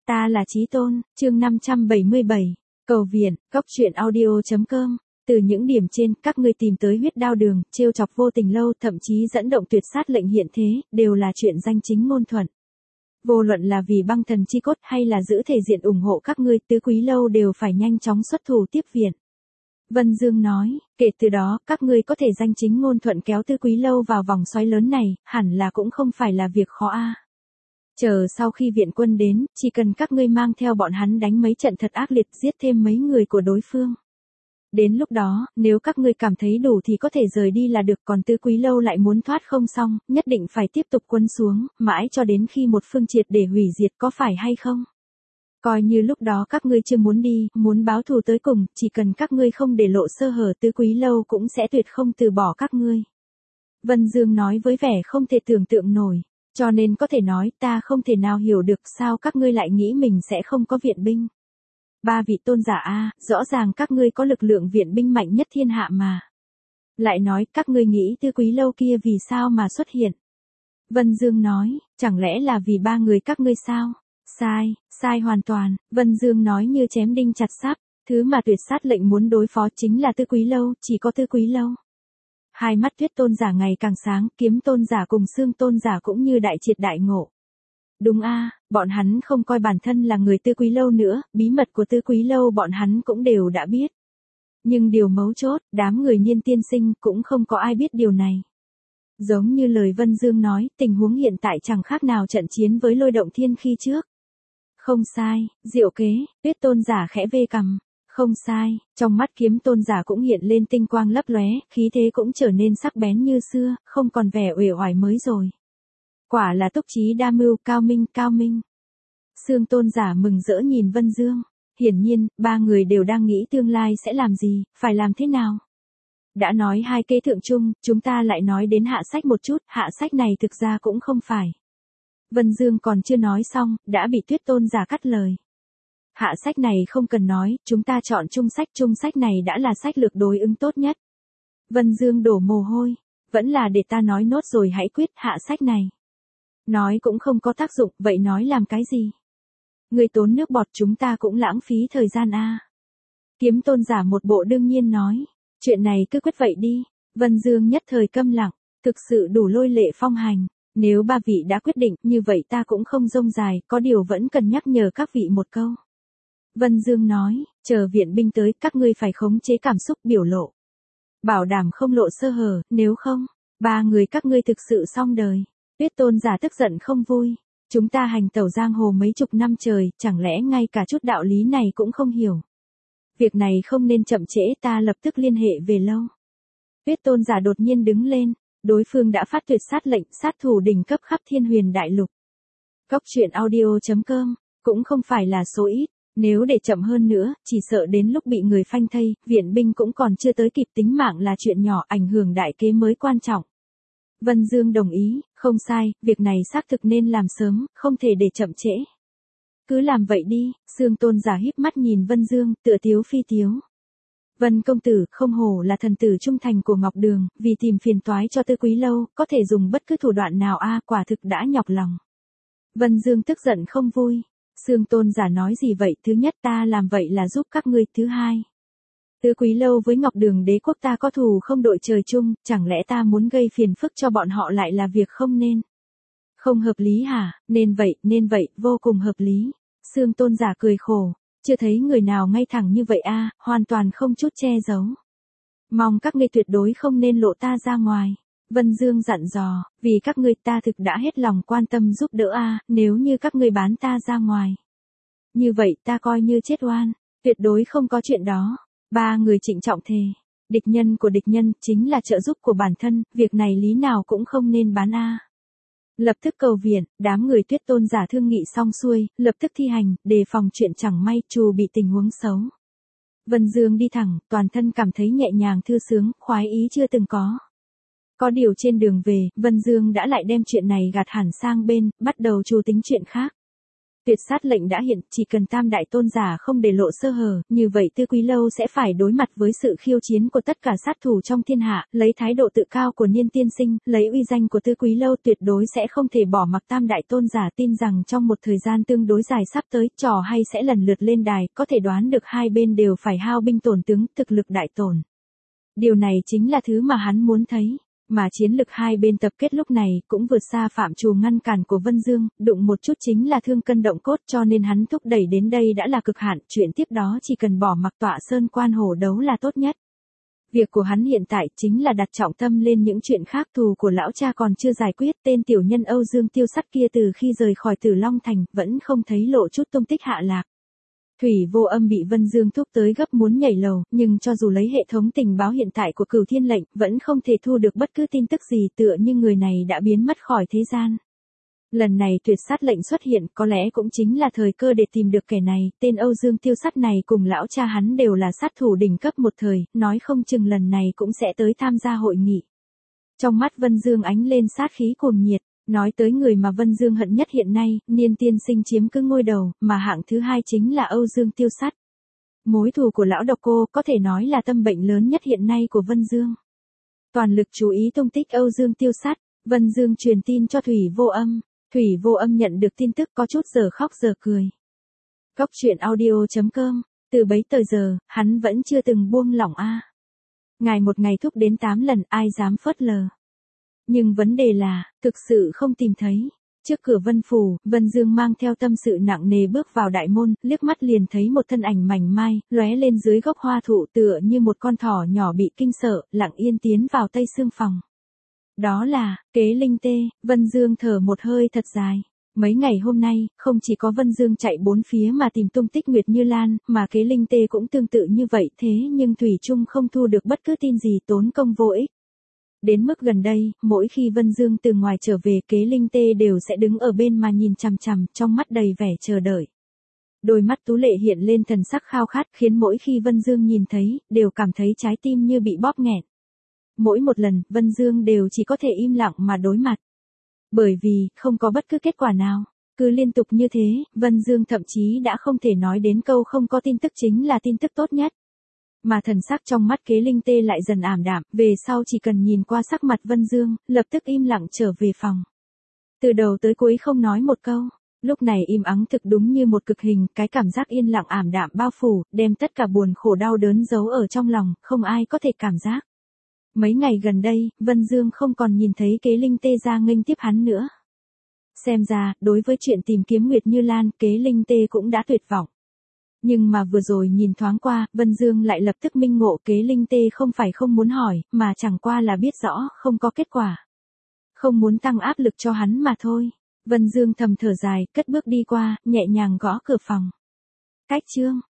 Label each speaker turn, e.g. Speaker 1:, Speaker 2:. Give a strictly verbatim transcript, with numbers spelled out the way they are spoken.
Speaker 1: Ta là Chí Tôn, chương năm trăm bảy mươi bảy, cầu viện, cốc truyện audio.com. Từ những điểm trên, các ngươi tìm tới huyết đao đường, trêu chọc vô tình lâu, thậm chí dẫn động tuyệt sát lệnh hiện thế, đều là chuyện danh chính ngôn thuận. Vô luận là vì băng thần chi cốt hay là giữ thể diện ủng hộ các ngươi, tứ quý lâu đều phải nhanh chóng xuất thủ tiếp viện. Vân Dương nói, kể từ đó, các ngươi có thể danh chính ngôn thuận kéo tứ quý lâu vào vòng xoáy lớn này, hẳn là cũng không phải là việc khó a. Chờ sau khi viện quân đến, chỉ cần các ngươi mang theo bọn hắn đánh mấy trận thật ác liệt, giết thêm mấy người của đối phương. Đến lúc đó, nếu các ngươi cảm thấy đủ thì có thể rời đi là được, còn tứ quý lâu lại muốn thoát không xong, nhất định phải tiếp tục quân xuống, mãi cho đến khi một phương triệt để hủy diệt, có phải hay không? Coi như lúc đó các ngươi chưa muốn đi, muốn báo thù tới cùng, chỉ cần các ngươi không để lộ sơ hở, tứ quý lâu cũng sẽ tuyệt không từ bỏ các ngươi. Vân Dương nói với vẻ không thể tưởng tượng nổi, cho nên có thể nói ta không thể nào hiểu được sao các ngươi lại nghĩ mình sẽ không có viện binh. Ba vị tôn giả a, rõ ràng các ngươi có lực lượng viện binh mạnh nhất thiên hạ mà. Lại nói các ngươi nghĩ tứ quý lâu kia vì sao mà xuất hiện. Vân Dương nói, chẳng lẽ là vì ba người các ngươi sao? Sai, sai hoàn toàn, Vân Dương nói như chém đinh chặt sắt, thứ mà tuyệt sát lệnh muốn đối phó chính là tứ quý lâu, chỉ có tứ quý lâu. Hai mắt Tuyết tôn giả ngày càng sáng, Kiếm tôn giả cùng Xương tôn giả cũng như đại triệt đại ngộ. Đúng a, bọn hắn không coi bản thân là người tứ quý lâu nữa, bí mật của tứ quý lâu bọn hắn cũng đều đã biết. Nhưng điều mấu chốt, đám người Nhiên tiên sinh cũng không có ai biết điều này. Giống như lời Vân Dương nói, tình huống hiện tại chẳng khác nào trận chiến với Lôi Động Thiên khi trước. Không sai, diệu kế, Tuyết tôn giả khẽ vê cằm. Không sai, trong mắt Kiếm tôn giả cũng hiện lên tinh quang lấp lóe, khí thế cũng trở nên sắc bén như xưa, không còn vẻ uể oải mới rồi. Quả là túc trí đa mưu, cao minh, cao minh. Xương tôn giả mừng rỡ nhìn Vân Dương. Hiển nhiên, ba người đều đang nghĩ tương lai sẽ làm gì, phải làm thế nào. Đã nói hai kế thượng chung, chúng ta lại nói đến hạ sách một chút, hạ sách này thực ra cũng không phải. Vân Dương còn chưa nói xong, đã bị Tuyết tôn giả cắt lời. Hạ sách này không cần nói, chúng ta chọn trung sách, trung sách này đã là sách lược đối ứng tốt nhất. Vân Dương đổ mồ hôi, vẫn là để ta nói nốt rồi hãy quyết hạ sách này. Nói cũng không có tác dụng, vậy nói làm cái gì? Người tốn nước bọt chúng ta cũng lãng phí thời gian a. Kiếm tôn giả một bộ đương nhiên nói, chuyện này cứ quyết vậy đi. Vân Dương nhất thời câm lặng, thực sự đủ lôi lệ phong hành. Nếu ba vị đã quyết định, như vậy ta cũng không rông dài, có điều vẫn cần nhắc nhở các vị một câu. Vân Dương nói, chờ viện binh tới, các ngươi phải khống chế cảm xúc biểu lộ. Bảo đảm không lộ sơ hở, nếu không, ba người các ngươi thực sự xong đời. Tuyết tôn giả tức giận không vui. Chúng ta hành tẩu giang hồ mấy chục năm trời, chẳng lẽ ngay cả chút đạo lý này cũng không hiểu. Việc này không nên chậm trễ, ta lập tức liên hệ về lâu. Tuyết tôn giả đột nhiên đứng lên, đối phương đã phát tuyệt sát lệnh, sát thủ đỉnh cấp khắp thiên huyền đại lục. Cốc truyện audio.com, cũng không phải là số ít. Nếu để chậm hơn nữa, chỉ sợ đến lúc bị người phanh thây, viện binh cũng còn chưa tới kịp, tính mạng là chuyện nhỏ, ảnh hưởng đại kế mới quan trọng. Vân Dương đồng ý, không sai, việc này xác thực nên làm sớm, không thể để chậm trễ. Cứ làm vậy đi, Xương tôn giả híp mắt nhìn Vân Dương, tựa tiếu phi tiếu. Vân công tử, không hổ là thần tử trung thành của Ngọc Đường, vì tìm phiền toái cho tứ quý lâu, có thể dùng bất cứ thủ đoạn nào a, quả thực đã nhọc lòng. Vân Dương tức giận không vui. Xương tôn giả nói gì vậy, thứ nhất ta làm vậy là giúp các ngươi, thứ hai. Tứ quý lâu với Ngọc Đường đế quốc ta có thù không đội trời chung, chẳng lẽ ta muốn gây phiền phức cho bọn họ lại là việc không nên. Không hợp lý hả, nên vậy, nên vậy, vô cùng hợp lý. Xương tôn giả cười khổ, chưa thấy người nào ngay thẳng như vậy a, hoàn toàn không chút che giấu. Mong các ngươi tuyệt đối không nên lộ ta ra ngoài. Vân Dương dặn dò, vì các ngươi ta thực đã hết lòng quan tâm giúp đỡ a, nếu như các ngươi bán ta ra ngoài. Như vậy ta coi như chết oan, tuyệt đối không có chuyện đó. Ba người trịnh trọng thề, địch nhân của địch nhân chính là trợ giúp của bản thân, việc này lý nào cũng không nên bán a. Lập tức cầu viện, đám người Tuyết tôn giả thương nghị xong xuôi, lập tức thi hành, đề phòng chuyện chẳng may trù bị tình huống xấu. Vân Dương đi thẳng, toàn thân cảm thấy nhẹ nhàng thư sướng, khoái ý chưa từng có. Có điều trên đường về, Vân Dương đã lại đem chuyện này gạt hẳn sang bên, bắt đầu trù tính chuyện khác. Tuyệt sát lệnh đã hiện, chỉ cần tam đại tôn giả không để lộ sơ hở, như vậy Tư Quý Lâu sẽ phải đối mặt với sự khiêu chiến của tất cả sát thủ trong thiên hạ, lấy thái độ tự cao của Niên tiên sinh, lấy uy danh của Tư Quý Lâu tuyệt đối sẽ không thể bỏ mặc tam đại tôn giả, tin rằng trong một thời gian tương đối dài sắp tới, trò hay sẽ lần lượt lên đài, có thể đoán được hai bên đều phải hao binh tổn tướng, thực lực đại tổn. Điều này chính là thứ mà hắn muốn thấy. Mà chiến lực hai bên tập kết lúc này cũng vượt xa phạm trù ngăn cản của Vân Dương, đụng một chút chính là thương cân động cốt, cho nên hắn thúc đẩy đến đây đã là cực hạn, chuyện tiếp đó chỉ cần bỏ mặc tọa sơn quan hổ đấu là tốt nhất. Việc của hắn hiện tại chính là đặt trọng tâm lên những chuyện khác, thù của lão cha còn chưa giải quyết, tên tiểu nhân Âu Dương Tiêu Sắt kia từ khi rời khỏi Tử Long Thành vẫn không thấy lộ chút tung tích hạ lạc. Thủy Vô Âm bị Vân Dương thúc tới gấp muốn nhảy lầu, nhưng cho dù lấy hệ thống tình báo hiện tại của Cửu Thiên lệnh, vẫn không thể thu được bất cứ tin tức gì, tựa như người này đã biến mất khỏi thế gian. Lần này tuyệt sát lệnh xuất hiện, có lẽ cũng chính là thời cơ để tìm được kẻ này, tên Âu Dương Tiêu Sắt này cùng lão cha hắn đều là sát thủ đỉnh cấp một thời, nói không chừng lần này cũng sẽ tới tham gia hội nghị. Trong mắt Vân Dương ánh lên sát khí cuồng nhiệt. Nói tới người mà Vân Dương hận nhất hiện nay, Niên tiên sinh chiếm cứ ngôi đầu, mà hạng thứ hai chính là Âu Dương Tiêu Sắt. Mối thù của lão độc cô có thể nói là tâm bệnh lớn nhất hiện nay của Vân Dương. Toàn lực chú ý tung tích Âu Dương Tiêu Sắt, Vân Dương truyền tin cho Thủy Vô Âm. Thủy Vô Âm nhận được tin tức có chút giờ khóc giờ cười. Góc truyện audio chấm com, từ bấy tới giờ, hắn vẫn chưa từng buông lỏng a. Ngày một ngày thúc đến tám lần, ai dám phớt lờ. Nhưng vấn đề là, thực sự không tìm thấy. Trước cửa Vân Phủ, Vân Dương mang theo tâm sự nặng nề bước vào đại môn, liếc mắt liền thấy một thân ảnh mảnh mai, lóe lên dưới gốc hoa thụ tựa như một con thỏ nhỏ bị kinh sợ, lặng yên tiến vào tây xương phòng. Đó là, Kế Linh Tê. Vân Dương thở một hơi thật dài. Mấy ngày hôm nay, không chỉ có Vân Dương chạy bốn phía mà tìm tung tích Nguyệt Như Lan, mà Kế Linh Tê cũng tương tự như vậy, thế nhưng Thủy Trung không thu được bất cứ tin gì, tốn công vô ích. Đến mức gần đây, mỗi khi Vân Dương từ ngoài trở về, Kế Linh Tê đều sẽ đứng ở bên mà nhìn chằm chằm, trong mắt đầy vẻ chờ đợi. Đôi mắt tú lệ hiện lên thần sắc khao khát, khiến mỗi khi Vân Dương nhìn thấy, đều cảm thấy trái tim như bị bóp nghẹn. Mỗi một lần, Vân Dương đều chỉ có thể im lặng mà đối mặt. Bởi vì, không có bất cứ kết quả nào. Cứ liên tục như thế, Vân Dương thậm chí đã không thể nói đến câu không có tin tức chính là tin tức tốt nhất. Mà thần sắc trong mắt Kế Linh Tê lại dần ảm đạm, về sau chỉ cần nhìn qua sắc mặt Vân Dương, lập tức im lặng trở về phòng. Từ đầu tới cuối không nói một câu, lúc này im ắng thực đúng như một cực hình, cái cảm giác yên lặng ảm đạm bao phủ, đem tất cả buồn khổ đau đớn giấu ở trong lòng, không ai có thể cảm giác. Mấy ngày gần đây, Vân Dương không còn nhìn thấy Kế Linh Tê ra nghênh tiếp hắn nữa. Xem ra, đối với chuyện tìm kiếm Nguyệt Như Lan, Kế Linh Tê cũng đã tuyệt vọng. Nhưng mà vừa rồi nhìn thoáng qua, Vân Dương lại lập tức minh ngộ Kế Linh Tê không phải không muốn hỏi, mà chẳng qua là biết rõ không có kết quả. Không muốn tăng áp lực cho hắn mà thôi. Vân Dương thầm thở dài, cất bước đi qua, nhẹ nhàng gõ cửa phòng. Cách chương